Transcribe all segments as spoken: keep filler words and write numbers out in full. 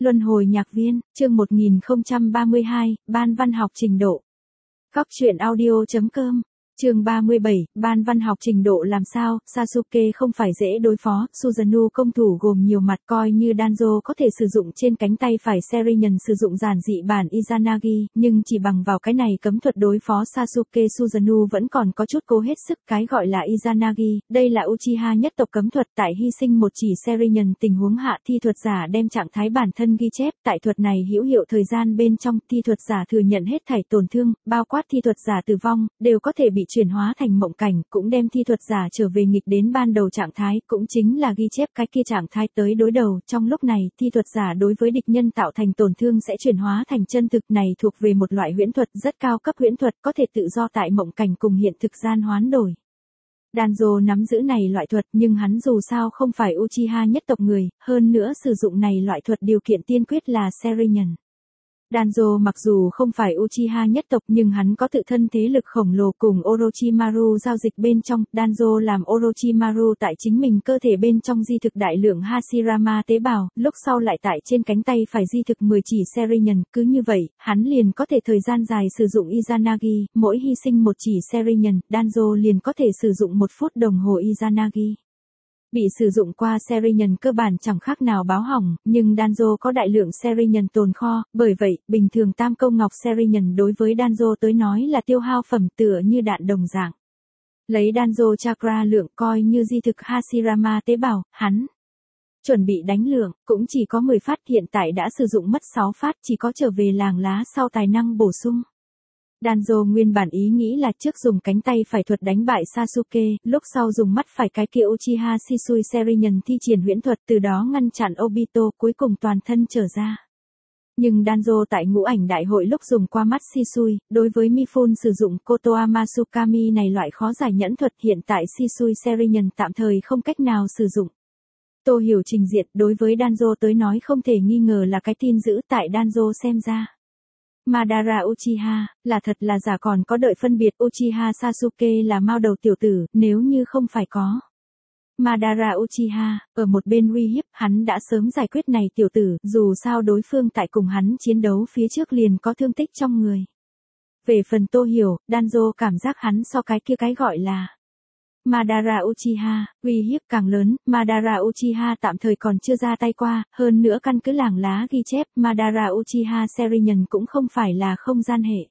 Luân hồi nhạc viên, chương một nghìn không trăm ba mươi hai, Ban văn học trình độ. Góc truyện audio chấm com. Chương ba mươi bảy, Ban văn học trình độ làm sao, Sasuke không phải dễ đối phó, Susanoo công thủ gồm nhiều mặt coi như Danzo có thể sử dụng trên cánh tay phải Sharingan sử dụng giản dị bản Izanagi, nhưng chỉ bằng vào cái này cấm thuật đối phó Sasuke Susanoo vẫn còn có chút cố hết sức, cái gọi là Izanagi, đây là Uchiha nhất tộc cấm thuật tại hy sinh một chỉ Sharingan tình huống hạ thi thuật giả đem trạng thái bản thân ghi chép, tại thuật này hữu hiệu thời gian bên trong thi thuật giả thừa nhận hết thảy tổn thương, bao quát thi thuật giả tử vong, đều có thể bị chuyển hóa thành mộng cảnh, cũng đem thi thuật giả trở về nghịch đến ban đầu trạng thái, cũng chính là ghi chép cái kia trạng thái tới đối đầu, trong lúc này, thi thuật giả đối với địch nhân tạo thành tổn thương sẽ chuyển hóa thành chân thực, này thuộc về một loại huyễn thuật rất cao cấp huyễn thuật, có thể tự do tại mộng cảnh cùng hiện thực gian hoán đổi. Danzo nắm giữ này loại thuật nhưng hắn dù sao không phải Uchiha nhất tộc người, hơn nữa sử dụng này loại thuật điều kiện tiên quyết là Sharingan. Danzo mặc dù không phải Uchiha nhất tộc nhưng hắn có tự thân thế lực khổng lồ cùng Orochimaru giao dịch bên trong, Danzo làm Orochimaru tại chính mình cơ thể bên trong di thực đại lượng Hashirama tế bào, lúc sau lại tại trên cánh tay phải di thực mười chỉ Sharingan, cứ như vậy, hắn liền có thể thời gian dài sử dụng Izanagi, mỗi hy sinh một chỉ Sharingan, Danzo liền có thể sử dụng một phút đồng hồ Izanagi. Bị sử dụng qua Sharingan cơ bản chẳng khác nào báo hỏng, nhưng Danzo có đại lượng Sharingan tồn kho, bởi vậy, bình thường tam câu ngọc Sharingan đối với Danzo tới nói là tiêu hao phẩm tựa như đạn đồng dạng. Lấy Danzo chakra lượng coi như di thực Hashirama tế bào, hắn chuẩn bị đánh lượng, cũng chỉ có mười phát, hiện tại đã sử dụng mất sáu phát, chỉ có trở về làng lá sau tài năng bổ sung. Danzo nguyên bản ý nghĩ là trước dùng cánh tay phải thuật đánh bại Sasuke, lúc sau dùng mắt phải cái kia Uchiha Shisui Sharingan thi triển huyễn thuật từ đó ngăn chặn Obito, cuối cùng toàn thân trở ra. Nhưng Danzo tại ngũ ảnh đại hội lúc dùng qua mắt Shisui, đối với Mifune sử dụng Kotoama Tsukami này loại khó giải nhẫn thuật, hiện tại Shisui Sharingan tạm thời không cách nào sử dụng. Tô Hiểu trình diện đối với Danzo tới nói không thể nghi ngờ là cái tin dữ tại Danzo xem ra. Madara Uchiha, là thật là giả còn có đợi phân biệt Uchiha Sasuke là mao đầu tiểu tử, nếu như không phải có Madara Uchiha, ở một bên uy hiếp, hắn đã sớm giải quyết này tiểu tử, dù sao đối phương tại cùng hắn chiến đấu phía trước liền có thương tích trong người. Về phần Tô Hiểu, Danzo cảm giác hắn so cái kia cái gọi là Madara Uchiha, uy hiếp càng lớn, Madara Uchiha tạm thời còn chưa ra tay qua, hơn nữa căn cứ làng lá ghi chép, Madara Uchiha Sharingan cũng không phải là không gian hệ.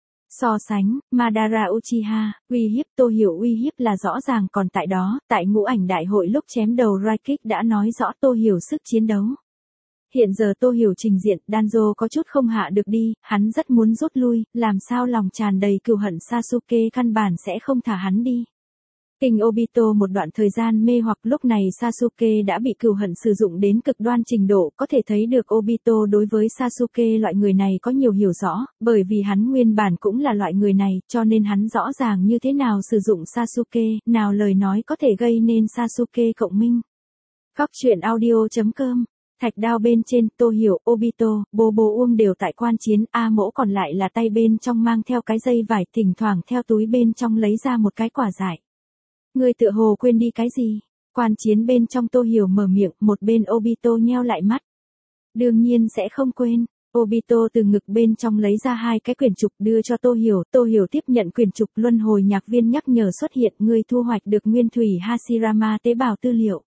So sánh, Madara Uchiha, uy hiếp Tô Hiểu uy hiếp là rõ ràng còn tại đó, tại ngũ ảnh đại hội lúc chém đầu Raikik đã nói rõ Tô Hiểu sức chiến đấu. Hiện giờ Tô Hiểu trình diện, Danzo có chút không hạ được đi, hắn rất muốn rút lui, làm sao lòng tràn đầy cừu hận Sasuke căn bản sẽ không thả hắn đi. Kinh Obito một đoạn thời gian mê hoặc lúc này Sasuke đã bị cừu hận sử dụng đến cực đoan trình độ, có thể thấy được Obito đối với Sasuke loại người này có nhiều hiểu rõ, bởi vì hắn nguyên bản cũng là loại người này, cho nên hắn rõ ràng như thế nào sử dụng Sasuke, nào lời nói có thể gây nên Sasuke cộng minh. Góc truyện audio chấm com. Thạch đao bên trên, Tô Hiểu, Obito, Bobo Uông đều tại quan chiến, A Mỗ còn lại là tay bên trong mang theo cái dây vải, thỉnh thoảng theo túi bên trong lấy ra một cái quả dại. Ngươi tựa hồ quên đi cái gì? Quan chiến bên trong Tô Hiểu mở miệng, một bên Obito nheo lại mắt. Đương nhiên sẽ không quên. Obito từ ngực bên trong lấy ra hai cái quyển trục đưa cho Tô Hiểu, Tô Hiểu tiếp nhận quyển trục, luân hồi nhạc viên nhắc nhở xuất hiện, ngươi thu hoạch được nguyên thủy Hashirama tế bào tư liệu.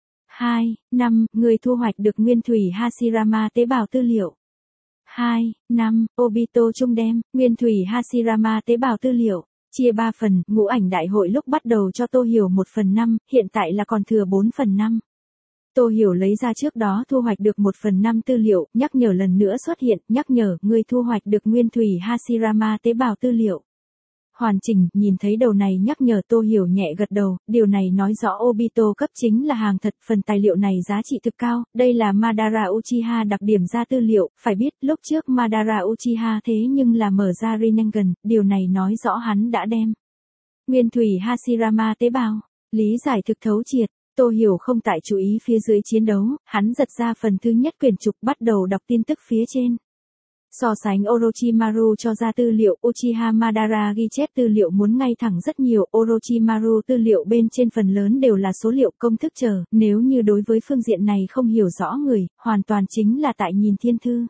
hai, năm, ngươi thu hoạch được nguyên thủy Hashirama tế bào tư liệu. hai, năm, Obito trung đem, nguyên thủy Hashirama tế bào tư liệu. Chia ba phần, ngũ ảnh đại hội lúc bắt đầu cho Tô Hiểu một phần năm, hiện tại là còn thừa bốn phần năm. Tô Hiểu lấy ra trước đó thu hoạch được một phần năm tư liệu, nhắc nhở lần nữa xuất hiện, nhắc nhở, ngươi thu hoạch được nguyên thủy Hashirama tế bào tư liệu. Hoàn chỉnh, nhìn thấy đầu này nhắc nhở Tô Hiểu nhẹ gật đầu, điều này nói rõ Obito cấp chính là hàng thật, phần tài liệu này giá trị thực cao, đây là Madara Uchiha đặc điểm ra tư liệu, phải biết, lúc trước Madara Uchiha thế nhưng là mở ra Rinnegan, điều này nói rõ hắn đã đem nguyên thủy Hashirama tế bào, lý giải thực thấu triệt. Tô Hiểu không tại chú ý phía dưới chiến đấu, hắn giật ra phần thứ nhất quyển trục bắt đầu đọc tin tức phía trên. So sánh Orochimaru cho ra tư liệu, Uchiha Madara ghi chép tư liệu muốn ngay thẳng rất nhiều, Orochimaru tư liệu bên trên phần lớn đều là số liệu công thức chờ, nếu như đối với phương diện này không hiểu rõ người, hoàn toàn chính là tại nhìn thiên thư.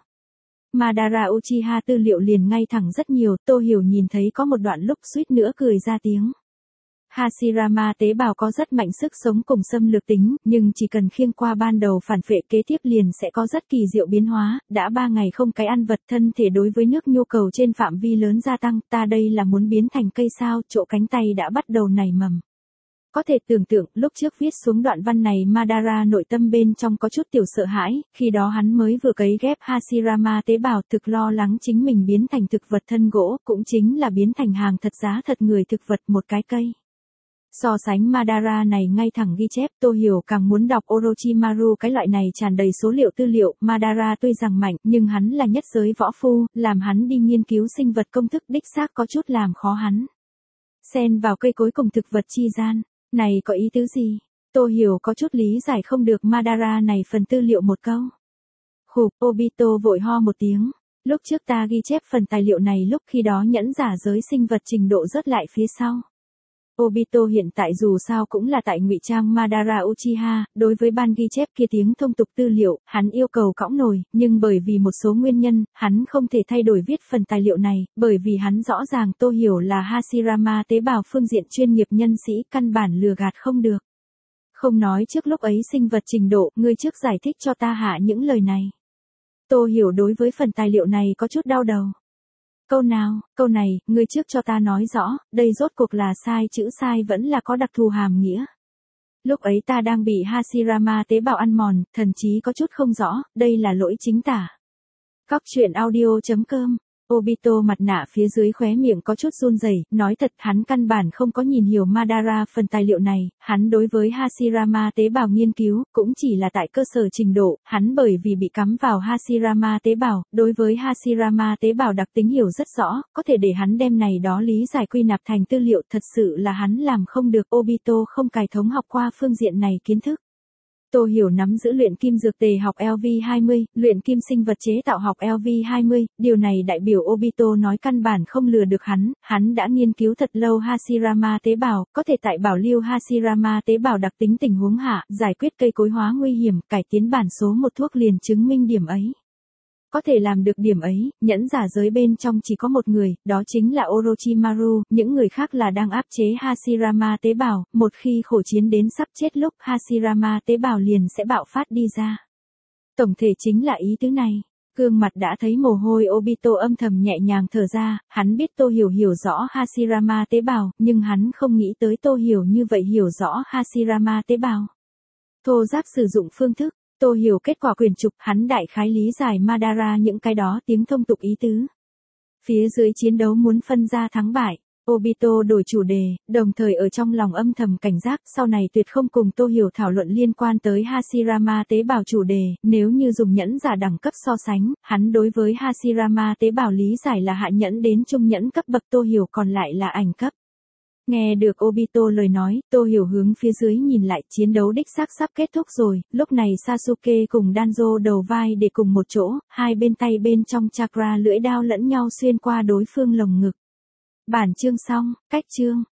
Madara Uchiha tư liệu liền ngay thẳng rất nhiều, Tô Hiểu nhìn thấy có một đoạn lúc suýt nữa cười ra tiếng. Hashirama tế bào có rất mạnh sức sống cùng xâm lược tính, nhưng chỉ cần khiêng qua ban đầu phản phệ kế tiếp liền sẽ có rất kỳ diệu biến hóa, đã ba ngày không cái ăn vật thân thể đối với nước nhu cầu trên phạm vi lớn gia tăng, ta đây là muốn biến thành cây sao, chỗ cánh tay đã bắt đầu nảy mầm. Có thể tưởng tượng, lúc trước viết xuống đoạn văn này Madara nội tâm bên trong có chút tiểu sợ hãi, khi đó hắn mới vừa cấy ghép Hashirama tế bào thực lo lắng chính mình biến thành thực vật thân gỗ, cũng chính là biến thành hàng thật giá thật người thực vật một cái cây. So sánh Madara này ngay thẳng ghi chép, Tô Hiểu càng muốn đọc Orochimaru cái loại này tràn đầy số liệu tư liệu, Madara tuy rằng mạnh, nhưng hắn là nhất giới võ phu, làm hắn đi nghiên cứu sinh vật công thức đích xác có chút làm khó hắn. Xen vào cây cối cùng thực vật chi gian, này có ý tứ gì? Tô Hiểu có chút lý giải không được Madara này phần tư liệu một câu. Khục, Obito vội ho một tiếng. Lúc trước ta ghi chép phần tài liệu này lúc khi đó nhẫn giả giới sinh vật trình độ rớt lại phía sau. Obito hiện tại dù sao cũng là tại ngụy trang Madara Uchiha, đối với ban ghi chép kia tiếng thông tục tư liệu, hắn yêu cầu cõng nổi, nhưng bởi vì một số nguyên nhân, hắn không thể thay đổi viết phần tài liệu này, bởi vì hắn rõ ràng Tô Hiểu là Hashirama tế bào phương diện chuyên nghiệp nhân sĩ, căn bản lừa gạt không được. Không nói trước lúc ấy sinh vật trình độ, ngươi trước giải thích cho ta hạ những lời này. Tô Hiểu đối với phần tài liệu này có chút đau đầu. Câu nào, câu này, ngươi trước cho ta nói rõ, đây rốt cuộc là sai chữ sai vẫn là có đặc thù hàm nghĩa. Lúc ấy ta đang bị Hashirama tế bào ăn mòn, thần chí có chút không rõ, đây là lỗi chính tả. Cóc truyện audio chấm com Obito mặt nạ phía dưới khóe miệng có chút run rẩy, nói thật hắn căn bản không có nhìn hiểu Madara phần tài liệu này, hắn đối với Hashirama tế bào nghiên cứu, cũng chỉ là tại cơ sở trình độ, hắn bởi vì bị cắm vào Hashirama tế bào, đối với Hashirama tế bào đặc tính hiểu rất rõ, có thể để hắn đem này đó lý giải quy nạp thành tư liệu, thật sự là hắn làm không được. Obito không cài thống học qua phương diện này kiến thức. Tô Hiểu nắm giữ luyện kim dược tề học L V hai mươi, luyện kim sinh vật chế tạo học L V hai mươi, điều này đại biểu Obito nói căn bản không lừa được hắn, hắn đã nghiên cứu thật lâu Hashirama tế bào, có thể tại bảo lưu Hashirama tế bào đặc tính tình huống hạ, giải quyết cây cối hóa nguy hiểm, cải tiến bản số một thuốc liền chứng minh điểm ấy. Có thể làm được điểm ấy, nhẫn giả giới bên trong chỉ có một người, đó chính là Orochimaru, những người khác là đang áp chế Hashirama tế bào, một khi khổ chiến đến sắp chết lúc Hashirama tế bào liền sẽ bạo phát đi ra. Tổng thể chính là ý tứ này. Gương mặt đã thấy mồ hôi Obito âm thầm nhẹ nhàng thở ra, hắn biết Tô Hiểu hiểu rõ Hashirama tế bào, nhưng hắn không nghĩ tới Tô Hiểu như vậy hiểu rõ Hashirama tế bào. Thô giáp sử dụng phương thức. Tô Hiểu kết quả quyền trục, hắn đại khái lý giải Madara những cái đó tiếng thông tục ý tứ. Phía dưới chiến đấu muốn phân ra thắng bại, Obito đổi chủ đề, đồng thời ở trong lòng âm thầm cảnh giác, sau này tuyệt không cùng Tô Hiểu thảo luận liên quan tới Hashirama tế bào chủ đề, nếu như dùng nhẫn giả đẳng cấp so sánh, hắn đối với Hashirama tế bào lý giải là hạ nhẫn đến trung nhẫn cấp bậc, Tô Hiểu còn lại là ảnh cấp. Nghe được Obito lời nói, Tô Hiểu hướng phía dưới nhìn lại, chiến đấu đích xác sắp kết thúc rồi, lúc này Sasuke cùng Danzo đầu vai để cùng một chỗ, hai bên tay bên trong chakra lưỡi đao lẫn nhau xuyên qua đối phương lồng ngực. Bản chương xong, cách chương.